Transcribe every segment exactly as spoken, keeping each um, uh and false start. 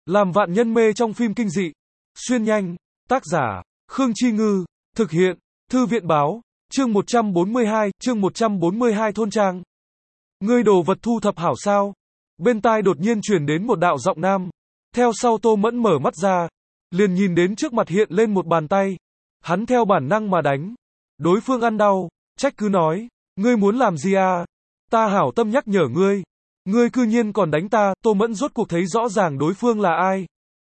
Làm vạn nhân mê trong phim kinh dị. Xuyên nhanh. Tác giả, Khương Chi Ngư. Thực hiện, Thư viện báo. Chương một trăm bốn mươi hai, chương một trăm bốn mươi hai thôn trang. Ngươi đồ vật thu thập hảo sao? Bên tai đột nhiên truyền đến một đạo giọng nam. Theo sau Tô Mẫn mở mắt ra, liền nhìn đến trước mặt hiện lên một bàn tay. Hắn theo bản năng mà đánh. Đối phương ăn đau, trách cứ nói, ngươi muốn làm gì à? Ta hảo tâm nhắc nhở ngươi. Ngươi cư nhiên còn đánh ta. Tô Mẫn rốt cuộc thấy rõ ràng đối phương là ai.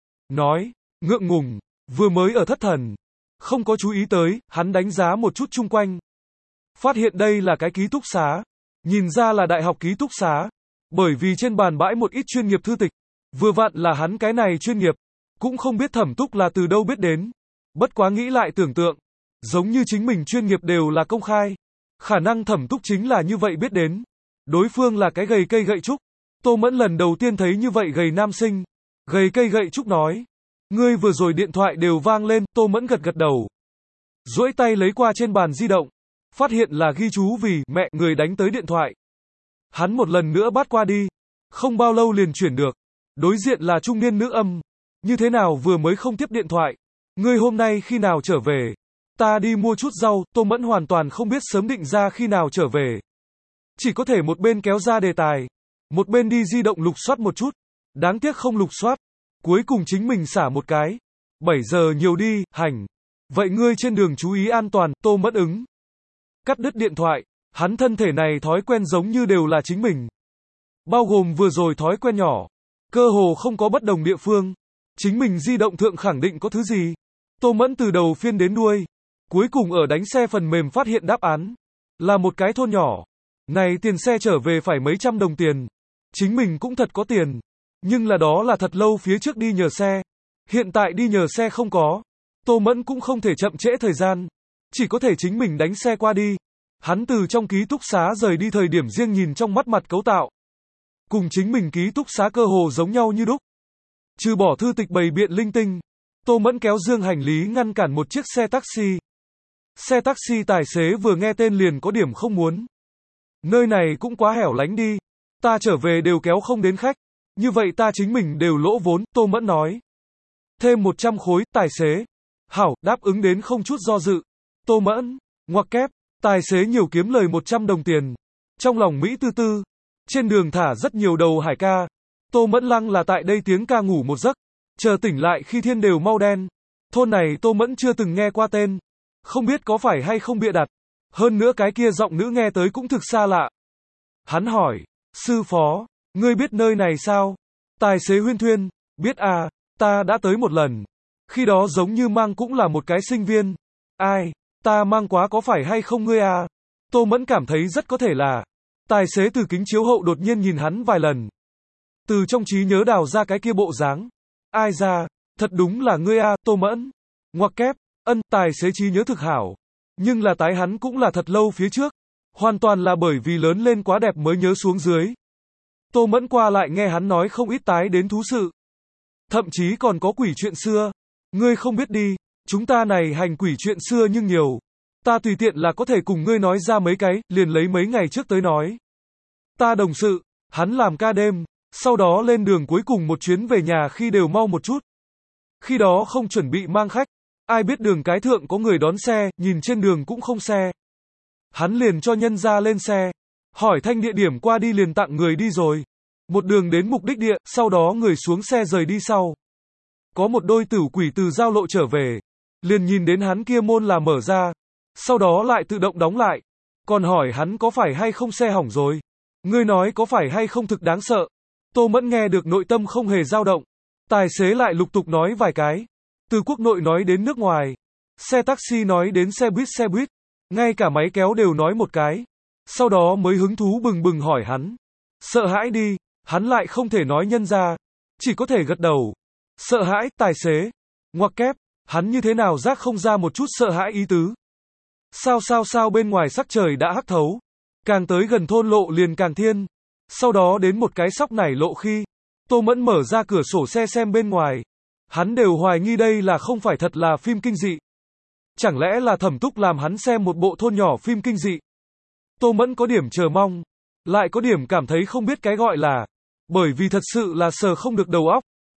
Nói, ngượng ngùng, vừa mới ở thất thần. Không có chú ý tới, hắn đánh giá một chút chung quanh. Phát hiện đây là cái ký túc xá. Nhìn ra là đại học ký túc xá. Bởi vì trên bàn bãi một ít chuyên nghiệp thư tịch. Vừa vặn là hắn cái này chuyên nghiệp. Cũng không biết Thẩm Túc là từ đâu biết đến. Bất quá nghĩ lại tưởng tượng. Giống như chính mình chuyên nghiệp đều là công khai. Khả năng Thẩm Túc chính là như vậy biết đến. Đối phương là cái gầy cây gậy trúc. Tô Mẫn lần đầu tiên thấy như vậy gầy nam sinh. Gầy cây gậy trúc nói. Ngươi vừa rồi điện thoại đều vang lên. Tô Mẫn gật gật đầu. Duỗi tay lấy qua trên bàn di động. Phát hiện là ghi chú vì mẹ người đánh tới điện thoại. Hắn một lần nữa bắt qua đi. Không bao lâu liền chuyển được. Đối diện là trung niên nữ âm. Như thế nào vừa mới không tiếp điện thoại? Ngươi hôm nay khi nào trở về? Ta đi mua chút rau. Tô Mẫn hoàn toàn không biết sớm định ra khi nào trở về. Chỉ có thể một bên kéo ra đề tài. Một bên đi di động lục soát một chút. Đáng tiếc không lục soát. Cuối cùng chính mình xả một cái. bảy giờ nhiều đi, hành. Vậy ngươi trên đường chú ý an toàn. Tô Mẫn ứng. Cắt đứt điện thoại. Hắn thân thể này thói quen giống như đều là chính mình. Bao gồm vừa rồi thói quen nhỏ. Cơ hồ không có bất đồng địa phương. Chính mình di động thượng khẳng định có thứ gì. Tô Mẫn từ đầu phiên đến đuôi. Cuối cùng ở đánh xe phần mềm phát hiện đáp án. Là một cái thôn nhỏ. Này tiền xe trở về phải mấy trăm đồng tiền. Chính mình cũng thật có tiền. Nhưng là đó là thật lâu phía trước đi nhờ xe. Hiện tại đi nhờ xe không có. Tô Mẫn cũng không thể chậm trễ thời gian. Chỉ có thể chính mình đánh xe qua đi. Hắn từ trong ký túc xá rời đi thời điểm riêng nhìn trong mắt mặt cấu tạo. Cùng chính mình ký túc xá cơ hồ giống nhau như đúc. Trừ bỏ thư tịch bày biện linh tinh. Tô Mẫn kéo dương hành lý ngăn cản một chiếc xe taxi. Xe taxi tài xế vừa nghe tên liền có điểm không muốn. Nơi này cũng quá hẻo lánh đi. Ta trở về đều kéo không đến khách. Như vậy ta chính mình đều lỗ vốn. Tô Mẫn nói. Thêm một trăm khối, tài xế. Hảo, đáp ứng đến không chút do dự. Tô Mẫn, ngoặc kép, tài xế nhiều kiếm lời một trăm đồng tiền. Trong lòng Mỹ tư tư. Trên đường thả rất nhiều đầu hải ca. Tô Mẫn lăng là tại đây tiếng ca ngủ một giấc. Chờ tỉnh lại khi thiên đều mau đen. Thôn này Tô Mẫn chưa từng nghe qua tên. Không biết có phải hay không bịa đặt. Hơn nữa cái kia giọng nữ nghe tới cũng thực xa lạ. Hắn hỏi, sư phó, ngươi biết nơi này sao? Tài xế huyên thuyên, biết à, ta đã tới một lần. Khi đó giống như mang cũng là một cái sinh viên. Ai, ta mang quá có phải hay không ngươi à? Tô Mẫn cảm thấy rất có thể là. Tài xế từ kính chiếu hậu đột nhiên nhìn hắn vài lần. Từ trong trí nhớ đào ra cái kia bộ dáng. Ai ra, thật đúng là ngươi à, Tô Mẫn. Ngoặc kép, ân, tài xế trí nhớ thực hảo. Nhưng là tái hắn cũng là thật lâu phía trước. Hoàn toàn là bởi vì lớn lên quá đẹp mới nhớ xuống dưới. Tô Mẫn qua lại nghe hắn nói không ít tái đến thú sự. Thậm chí còn có quỷ chuyện xưa. Ngươi không biết đi, chúng ta này hành quỷ chuyện xưa nhưng nhiều. Ta tùy tiện là có thể cùng ngươi nói ra mấy cái, liền lấy mấy ngày trước tới nói. Ta đồng sự, hắn làm ca đêm, sau đó lên đường cuối cùng một chuyến về nhà khi đều mau một chút. Khi đó không chuẩn bị mang khách. Ai biết đường cái thượng có người đón xe, nhìn trên đường cũng không xe. Hắn liền cho nhân ra lên xe. Hỏi thanh địa điểm qua đi liền tặng người đi rồi. Một đường đến mục đích địa, sau đó người xuống xe rời đi sau. Có một đôi tử quỷ từ giao lộ trở về. Liền nhìn đến hắn kia môn là mở ra. Sau đó lại tự động đóng lại. Còn hỏi hắn có phải hay không xe hỏng rồi. Ngươi nói có phải hay không thực đáng sợ. Tô Mẫn nghe được nội tâm không hề dao động. Tài xế lại lục tục nói vài cái. Từ quốc nội nói đến nước ngoài. Xe taxi nói đến xe buýt xe buýt. Ngay cả máy kéo đều nói một cái. Sau đó mới hứng thú bừng bừng hỏi hắn. Sợ hãi đi. Hắn lại không thể nói nhân ra. Chỉ có thể gật đầu. Sợ hãi, tài xế. Ngoặc kép. Hắn như thế nào giác không ra một chút sợ hãi ý tứ. Sao sao sao bên ngoài sắc trời đã hắc thấu. Càng tới gần thôn lộ liền càng thiên. Sau đó đến một cái sóc nảy lộ khi. Tô Mẫn mở ra cửa sổ xe xem bên ngoài. Hắn đều hoài nghi đây là không phải thật là phim kinh dị. Chẳng lẽ là Thẩm Túc làm hắn xem một bộ thôn nhỏ phim kinh dị. Tô Mẫn có điểm chờ mong. Lại có điểm cảm thấy không biết cái gọi là. Bởi vì thật sự là sờ không được đầu óc.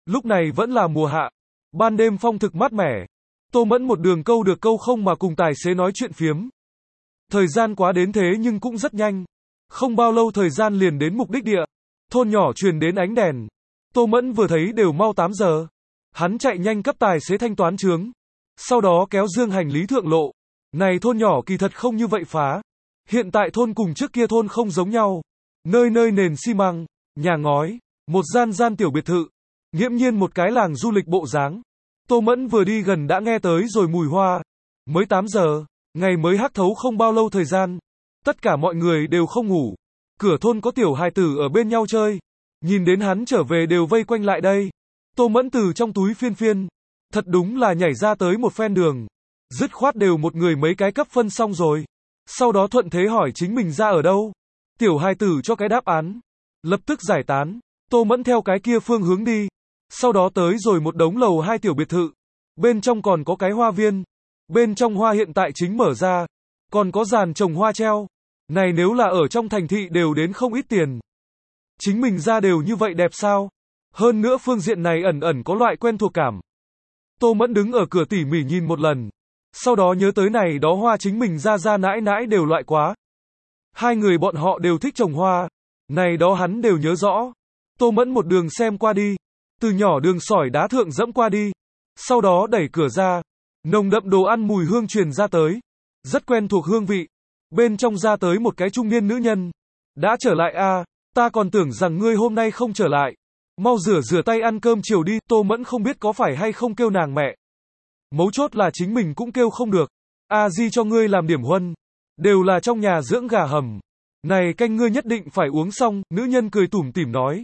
Lúc này vẫn là mùa hạ. Ban đêm phong thực mát mẻ. Tô Mẫn một đường câu được câu không mà cùng tài xế nói chuyện phiếm. Thời gian quá đến thế nhưng cũng rất nhanh. Không bao lâu thời gian liền đến mục đích địa. Thôn nhỏ truyền đến ánh đèn. Tô Mẫn vừa thấy đều mau tám giờ. Hắn chạy nhanh cấp tài xế thanh toán chướng. Sau đó kéo dương hành lý thượng lộ. Này thôn nhỏ kỳ thật không như vậy phá. Hiện tại thôn cùng trước kia thôn không giống nhau. Nơi nơi nền xi măng, nhà ngói, một gian gian tiểu biệt thự. Nghiễm nhiên một cái làng du lịch bộ dáng. Tô Mẫn vừa đi gần đã nghe tới rồi mùi hoa. Mới tám giờ, ngày mới hắc thấu không bao lâu thời gian. Tất cả mọi người đều không ngủ. Cửa thôn có tiểu hài tử ở bên nhau chơi. Nhìn đến hắn trở về đều vây quanh lại đây. Tô Mẫn từ trong túi phiên phiên. Thật đúng là nhảy ra tới một phen đường. Dứt khoát đều một người mấy cái cấp phân xong rồi. Sau đó thuận thế hỏi chính mình ra ở đâu. Tiểu hài tử cho cái đáp án. Lập tức giải tán. Tô Mẫn theo cái kia phương hướng đi. Sau đó tới rồi một đống lầu hai tiểu biệt thự. Bên trong còn có cái hoa viên. Bên trong hoa hiện tại chính mở ra. Còn có giàn trồng hoa treo. Này nếu là ở trong thành thị đều đến không ít tiền. Chính mình ra đều như vậy đẹp sao? Hơn nữa phương diện này ẩn ẩn có loại quen thuộc cảm. Tô Mẫn đứng ở cửa tỉ mỉ nhìn một lần. Sau đó nhớ tới này đó hoa chính mình ra ra nãi nãi đều loại quá. Hai người bọn họ đều thích trồng hoa. Này đó hắn đều nhớ rõ. Tô Mẫn một đường xem qua đi. Từ nhỏ đường sỏi đá thượng dẫm qua đi. Sau đó đẩy cửa ra. Nồng đậm đồ ăn mùi hương truyền ra tới. Rất quen thuộc hương vị. Bên trong ra tới một cái trung niên nữ nhân. Đã trở lại à, ta còn tưởng rằng ngươi hôm nay không trở lại. Mau rửa rửa tay ăn cơm chiều đi. Tô Mẫn không biết có phải hay không kêu nàng mẹ. Mấu chốt là chính mình cũng kêu không được. A Di cho ngươi làm điểm huân. Đều là trong nhà dưỡng gà hầm. Này canh ngươi nhất định phải uống xong. Nữ nhân cười tủm tỉm nói.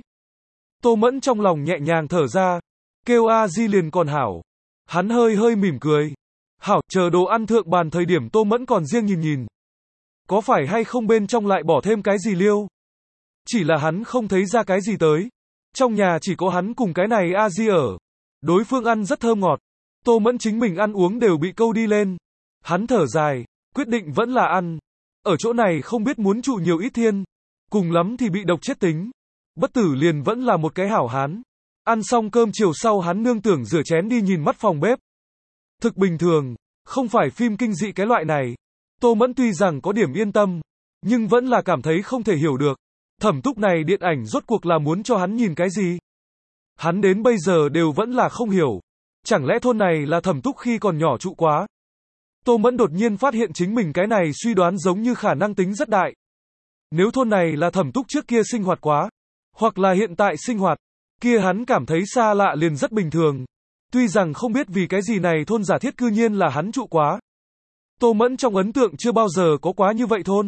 Tô Mẫn trong lòng nhẹ nhàng thở ra. Kêu A Di liền còn hảo. Hắn hơi hơi mỉm cười. Hảo, chờ đồ ăn thượng bàn thời điểm Tô Mẫn còn riêng nhìn nhìn. Có phải hay không bên trong lại bỏ thêm cái gì liêu? Chỉ là hắn không thấy ra cái gì tới. Trong nhà chỉ có hắn cùng cái này A Di ở. Đối phương ăn rất thơm ngọt. Tô Mẫn chính mình ăn uống đều bị câu đi lên. Hắn thở dài, quyết định vẫn là ăn. Ở chỗ này không biết muốn trụ nhiều ít thiên. Cùng lắm thì bị độc chết tính. Bất tử liền vẫn là một cái hảo hán. Ăn xong cơm chiều sau hắn nương tưởng rửa chén đi nhìn mắt phòng bếp. Thực bình thường, không phải phim kinh dị cái loại này. Tô Mẫn tuy rằng có điểm yên tâm, nhưng vẫn là cảm thấy không thể hiểu được. Thẩm Túc này điện ảnh rốt cuộc là muốn cho hắn nhìn cái gì? Hắn đến bây giờ đều vẫn là không hiểu. Chẳng lẽ thôn này là Thẩm Túc khi còn nhỏ trụ quá? Tô Mẫn đột nhiên phát hiện chính mình cái này suy đoán giống như khả năng tính rất đại. Nếu thôn này là Thẩm Túc trước kia sinh hoạt quá, hoặc là hiện tại sinh hoạt, kia hắn cảm thấy xa lạ liền rất bình thường. Tuy rằng không biết vì cái gì này thôn giả thiết cư nhiên là hắn trụ quá. Tô Mẫn trong ấn tượng chưa bao giờ có quá như vậy thôn.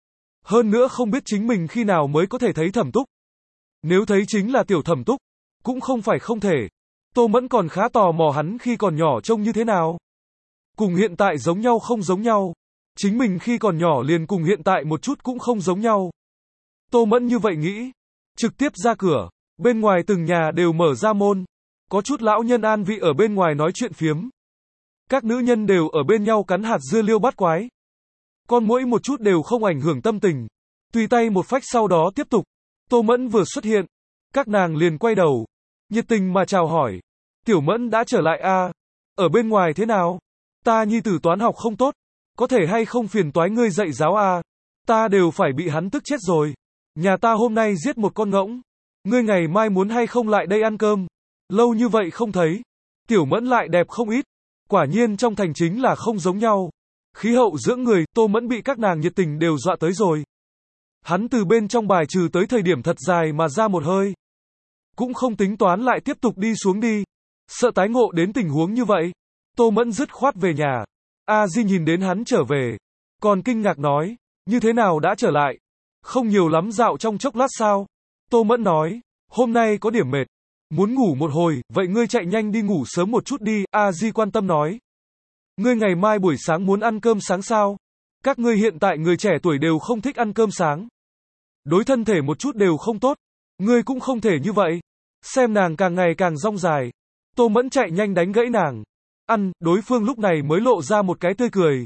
Hơn nữa không biết chính mình khi nào mới có thể thấy Thẩm Túc. Nếu thấy chính là tiểu Thẩm Túc, cũng không phải không thể. Tô Mẫn còn khá tò mò hắn khi còn nhỏ trông như thế nào. Cùng hiện tại giống nhau không giống nhau. Chính mình khi còn nhỏ liền cùng hiện tại một chút cũng không giống nhau. Tô Mẫn như vậy nghĩ. Trực tiếp ra cửa. Bên ngoài từng nhà đều mở ra môn. Có chút lão nhân an vị ở bên ngoài nói chuyện phiếm. Các nữ nhân đều ở bên nhau cắn hạt dưa liêu bát quái. Con muỗi một chút đều không ảnh hưởng tâm tình. Tùy tay một phách sau đó tiếp tục. Tô Mẫn vừa xuất hiện. Các nàng liền quay đầu. Nhiệt tình mà chào hỏi. Tiểu Mẫn đã trở lại à? Ở bên ngoài thế nào? Ta nhi tử toán học không tốt. Có thể hay không phiền toái ngươi dạy giáo à? Ta đều phải bị hắn tức chết rồi. Nhà ta hôm nay giết một con ngỗng. Ngươi ngày mai muốn hay không lại đây ăn cơm? Lâu như vậy không thấy. Tiểu Mẫn lại đẹp không ít. Quả nhiên trong thành chính là không giống nhau. Khí hậu dưỡng người, Tô Mẫn bị các nàng nhiệt tình đều dọa tới rồi. Hắn từ bên trong bài trừ tới thời điểm thật dài mà ra một hơi. Cũng không tính toán lại tiếp tục đi xuống đi. Sợ tái ngộ đến tình huống như vậy. Tô Mẫn dứt khoát về nhà. A Di nhìn đến hắn trở về. Còn kinh ngạc nói, như thế nào đã trở lại? Không nhiều lắm dạo trong chốc lát sao? Tô Mẫn nói, hôm nay có điểm mệt. Muốn ngủ một hồi, vậy ngươi chạy nhanh đi ngủ sớm một chút đi. A Di quan tâm nói. Ngươi ngày mai buổi sáng muốn ăn cơm sáng sao? Các ngươi hiện tại người trẻ tuổi đều không thích ăn cơm sáng. Đối thân thể một chút đều không tốt. Ngươi cũng không thể như vậy. Xem nàng càng ngày càng rong dài. Tô Mẫn chạy nhanh đánh gãy nàng. Ăn, đối phương lúc này mới lộ ra một cái tươi cười.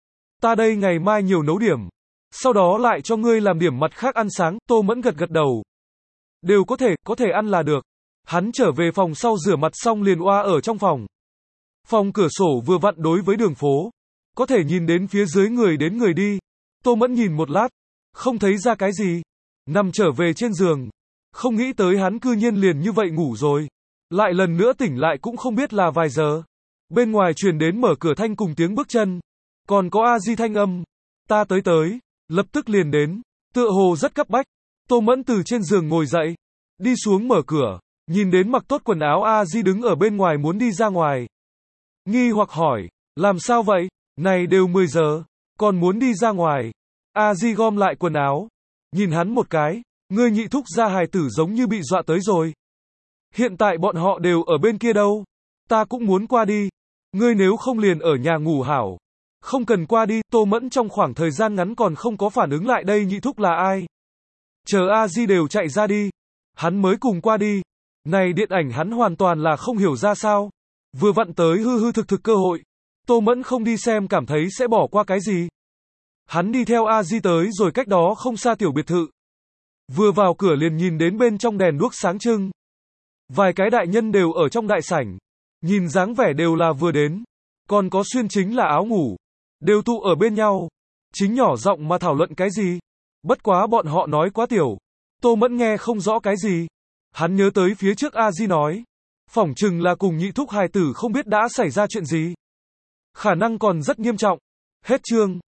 Ta đây ngày mai nhiều nấu điểm. Sau đó lại cho ngươi làm điểm mặt khác ăn sáng. Tô Mẫn gật gật đầu. Đều có thể, có thể ăn là được. Hắn trở về phòng sau rửa mặt xong liền oa ở trong phòng. Phòng cửa sổ vừa vặn đối với đường phố. Có thể nhìn đến phía dưới người đến người đi. Tô Mẫn nhìn một lát. Không thấy ra cái gì. Nằm trở về trên giường. Không nghĩ tới hắn cư nhiên liền như vậy ngủ rồi. Lại lần nữa tỉnh lại cũng không biết là vài giờ. Bên ngoài truyền đến mở cửa thanh cùng tiếng bước chân. Còn có A Di thanh âm. Ta tới tới. Lập tức liền đến. Tựa hồ rất cấp bách. Tô Mẫn từ trên giường ngồi dậy. Đi xuống mở cửa. Nhìn đến mặc tốt quần áo A Di đứng ở bên ngoài muốn đi ra ngoài. Nghi hoặc hỏi. Làm sao vậy? Này đều mười giờ. Còn muốn đi ra ngoài. A Di gom lại quần áo. Nhìn hắn một cái. Ngươi nhị thúc gia hài tử giống như bị dọa tới rồi. Hiện tại bọn họ đều ở bên kia đâu. Ta cũng muốn qua đi. Ngươi nếu không liền ở nhà ngủ hảo. Không cần qua đi. Tô Mẫn trong khoảng thời gian ngắn còn không có phản ứng lại đây nhị thúc là ai. Chờ A Di đều chạy ra đi. Hắn mới cùng qua đi. Này điện ảnh hắn hoàn toàn là không hiểu ra sao. Vừa vặn tới hư hư thực thực cơ hội. Tô Mẫn không đi xem cảm thấy sẽ bỏ qua cái gì. Hắn đi theo A Di tới rồi cách đó không xa tiểu biệt thự. Vừa vào cửa liền nhìn đến bên trong đèn đuốc sáng trưng. Vài cái đại nhân đều ở trong đại sảnh. Nhìn dáng vẻ đều là vừa đến. Còn có xuyên chính là áo ngủ. Đều tụ ở bên nhau. Chính nhỏ giọng mà thảo luận cái gì. Bất quá bọn họ nói quá tiểu. Tô Mẫn nghe không rõ cái gì. Hắn nhớ tới phía trước A Di nói. Phỏng chừng là cùng nhị thúc hài tử không biết đã xảy ra chuyện gì. Khả năng còn rất nghiêm trọng. Hết chương.